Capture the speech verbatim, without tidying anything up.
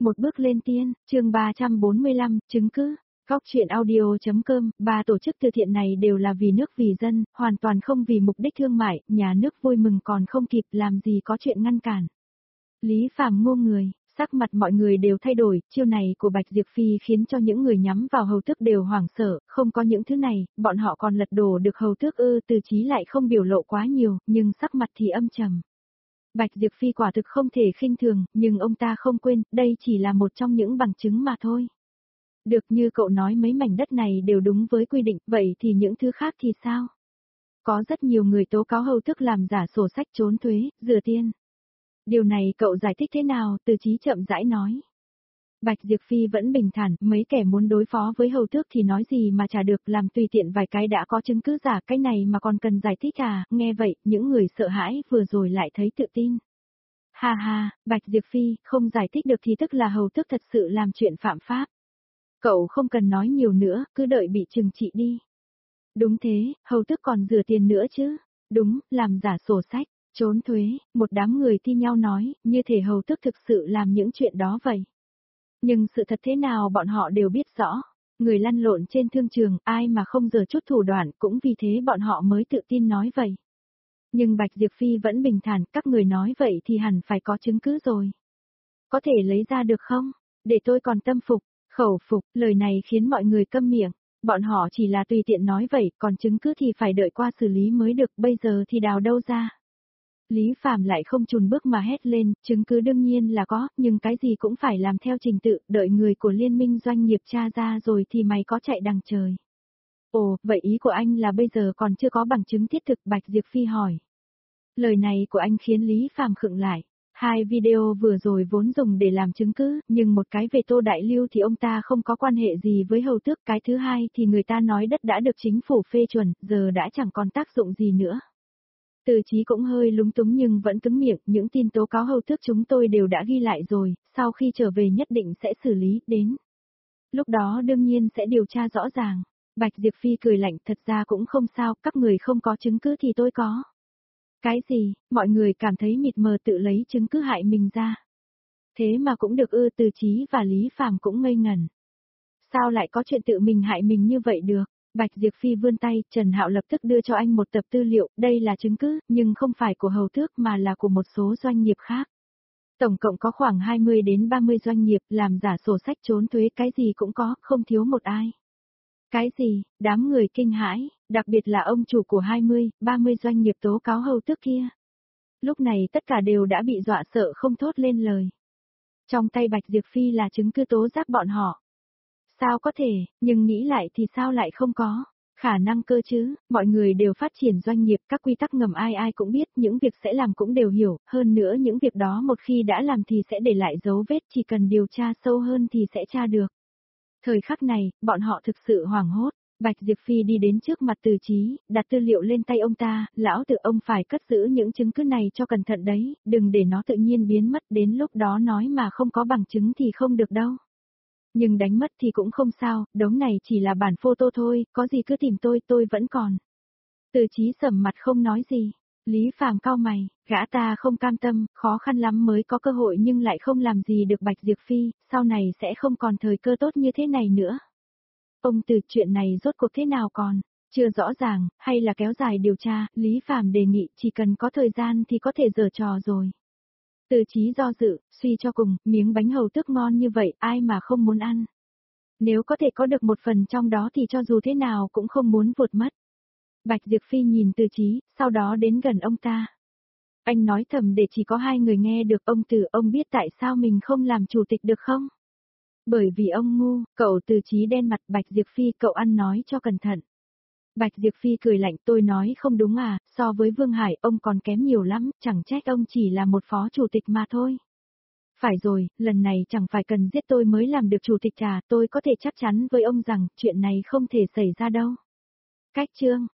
Một bước lên tiên, chương ba trăm bốn mươi lăm, chứng cứ. Góc truyện audio.com, ba tổ chức từ thiện này đều là vì nước vì dân, hoàn toàn không vì mục đích thương mại, nhà nước vui mừng còn không kịp làm gì có chuyện ngăn cản. Lý Phàm ngô người, sắc mặt mọi người đều thay đổi, chiêu này của Bạch Diệp Phi khiến cho những người nhắm vào hầu tước đều hoảng sợ, không có những thứ này, bọn họ còn lật đổ được hầu tước ư. Từ Chí lại không biểu lộ quá nhiều, nhưng sắc mặt thì âm trầm. Bạch Diệp Phi quả thực không thể khinh thường, nhưng ông ta không quên, đây chỉ là một trong những bằng chứng mà thôi. Được, như cậu nói mấy mảnh đất này đều đúng với quy định, vậy thì những thứ khác thì sao? Có rất nhiều người tố cáo hầu tước làm giả sổ sách trốn thuế, rửa tiền. Điều này cậu giải thích thế nào? Từ Chí chậm rãi nói. Bạch Diệp Phi vẫn bình thản, mấy kẻ muốn đối phó với hầu tước thì nói gì mà chả được, làm tùy tiện vài cái đã có chứng cứ giả, cái này mà còn cần giải thích à? Nghe vậy, những người sợ hãi vừa rồi lại thấy tự tin. Ha ha, Bạch Diệp Phi, không giải thích được thì tức là hầu tước thật sự làm chuyện phạm pháp. Cậu không cần nói nhiều nữa, cứ đợi bị trừng trị đi. Đúng thế, hầu tước còn rửa tiền nữa chứ. Đúng, làm giả sổ sách, trốn thuế, một đám người thi nhau nói, như thể hầu tước thực sự làm những chuyện đó vậy. Nhưng sự thật thế nào bọn họ đều biết rõ. Người lăn lộn trên thương trường, ai mà không giở chút thủ đoạn, cũng vì thế bọn họ mới tự tin nói vậy. Nhưng Bạch Diệp Phi vẫn bình thản, các người nói vậy thì hẳn phải có chứng cứ rồi. Có thể lấy ra được không? Để tôi còn tâm phục, khẩu phục, lời này khiến mọi người câm miệng. Bọn họ chỉ là tùy tiện nói vậy, còn chứng cứ thì phải đợi qua xử lý mới được, bây giờ thì đào đâu ra. Lý Phàm lại không chùn bước mà hét lên, chứng cứ đương nhiên là có, nhưng cái gì cũng phải làm theo trình tự, đợi người của liên minh doanh nghiệp tra ra rồi thì mày có chạy đằng trời. Ồ, vậy ý của anh là bây giờ còn chưa có bằng chứng thiết thực? Bạch Diệp Phi hỏi. Lời này của anh khiến Lý Phàm khựng lại. Hai video vừa rồi vốn dùng để làm chứng cứ, nhưng một cái về Tô Đại Lưu thì ông ta không có quan hệ gì với hầu tước, cái thứ hai thì người ta nói đất đã được chính phủ phê chuẩn, giờ đã chẳng còn tác dụng gì nữa. Từ Chí cũng hơi lúng túng nhưng vẫn cứng miệng, những tin tố cáo hầu tước chúng tôi đều đã ghi lại rồi, sau khi trở về nhất định sẽ xử lý, đến. Lúc đó đương nhiên sẽ điều tra rõ ràng. Bạch Diệp Phi cười lạnh, thật ra cũng không sao, các người không có chứng cứ thì tôi có. Cái gì? Mọi người cảm thấy mịt mờ, tự lấy chứng cứ hại mình ra. Thế mà cũng được ư? Từ Chí và Lý Phàm cũng ngây ngẩn. Sao lại có chuyện tự mình hại mình như vậy được? Bạch Diệp Phi vươn tay, Trần Hạo lập tức đưa cho anh một tập tư liệu, đây là chứng cứ, nhưng không phải của hầu tước mà là của một số doanh nghiệp khác. Tổng cộng có khoảng hai mươi đến ba mươi doanh nghiệp làm giả sổ sách trốn thuế, cái gì cũng có, không thiếu một ai. Cái gì? Đám người kinh hãi, đặc biệt là ông chủ của hai mươi, ba mươi doanh nghiệp tố cáo hầu tước kia. Lúc này tất cả đều đã bị dọa sợ không thốt lên lời. Trong tay Bạch Diệp Phi là chứng cứ tố giác bọn họ. Sao có thể, nhưng nghĩ lại thì sao lại không có? Khả năng cơ chứ, mọi người đều phát triển doanh nghiệp, các quy tắc ngầm ai ai cũng biết, những việc sẽ làm cũng đều hiểu, hơn nữa những việc đó một khi đã làm thì sẽ để lại dấu vết, chỉ cần điều tra sâu hơn thì sẽ tra được. Thời khắc này, bọn họ thực sự hoảng hốt. Bạch Diệp Phi đi đến trước mặt Từ Chí, đặt tư liệu lên tay ông ta, lão Từ, ông phải cất giữ những chứng cứ này cho cẩn thận đấy, đừng để nó tự nhiên biến mất, đến lúc đó nói mà không có bằng chứng thì không được đâu. Nhưng đánh mất thì cũng không sao, đống này chỉ là bản photo thôi, có gì cứ tìm tôi, tôi vẫn còn. Từ Chí sầm mặt không nói gì. Lý Phàm cau mày, gã ta không cam tâm, khó khăn lắm mới có cơ hội nhưng lại không làm gì được Bạch Diệp Phi, sau này sẽ không còn thời cơ tốt như thế này nữa. Ông Từ, chuyện này rốt cuộc thế nào còn? Chưa rõ ràng, hay là kéo dài điều tra? Lý Phàm đề nghị, chỉ cần có thời gian thì có thể giở trò rồi. Từ Chí do dự, suy cho cùng, miếng bánh hầu tước ngon như vậy, ai mà không muốn ăn. Nếu có thể có được một phần trong đó thì cho dù thế nào cũng không muốn vụt mất. Bạch Diệp Phi nhìn Từ Chí, sau đó đến gần ông ta. Anh nói thầm để chỉ có hai người nghe được. Ông Từ, ông biết tại sao mình không làm chủ tịch được không? Bởi vì ông ngu. Cậu Từ Chí đen mặt. Bạch Diệp Phi, cậu ăn nói cho cẩn thận. Bạch Diệp Phi cười lạnh, tôi nói không đúng à, so với Vương Hải ông còn kém nhiều lắm, chẳng trách ông chỉ là một phó chủ tịch mà thôi. Phải rồi, lần này chẳng phải cần giết tôi mới làm được chủ tịch à, tôi có thể chắc chắn với ông rằng chuyện này không thể xảy ra đâu. Cách chương,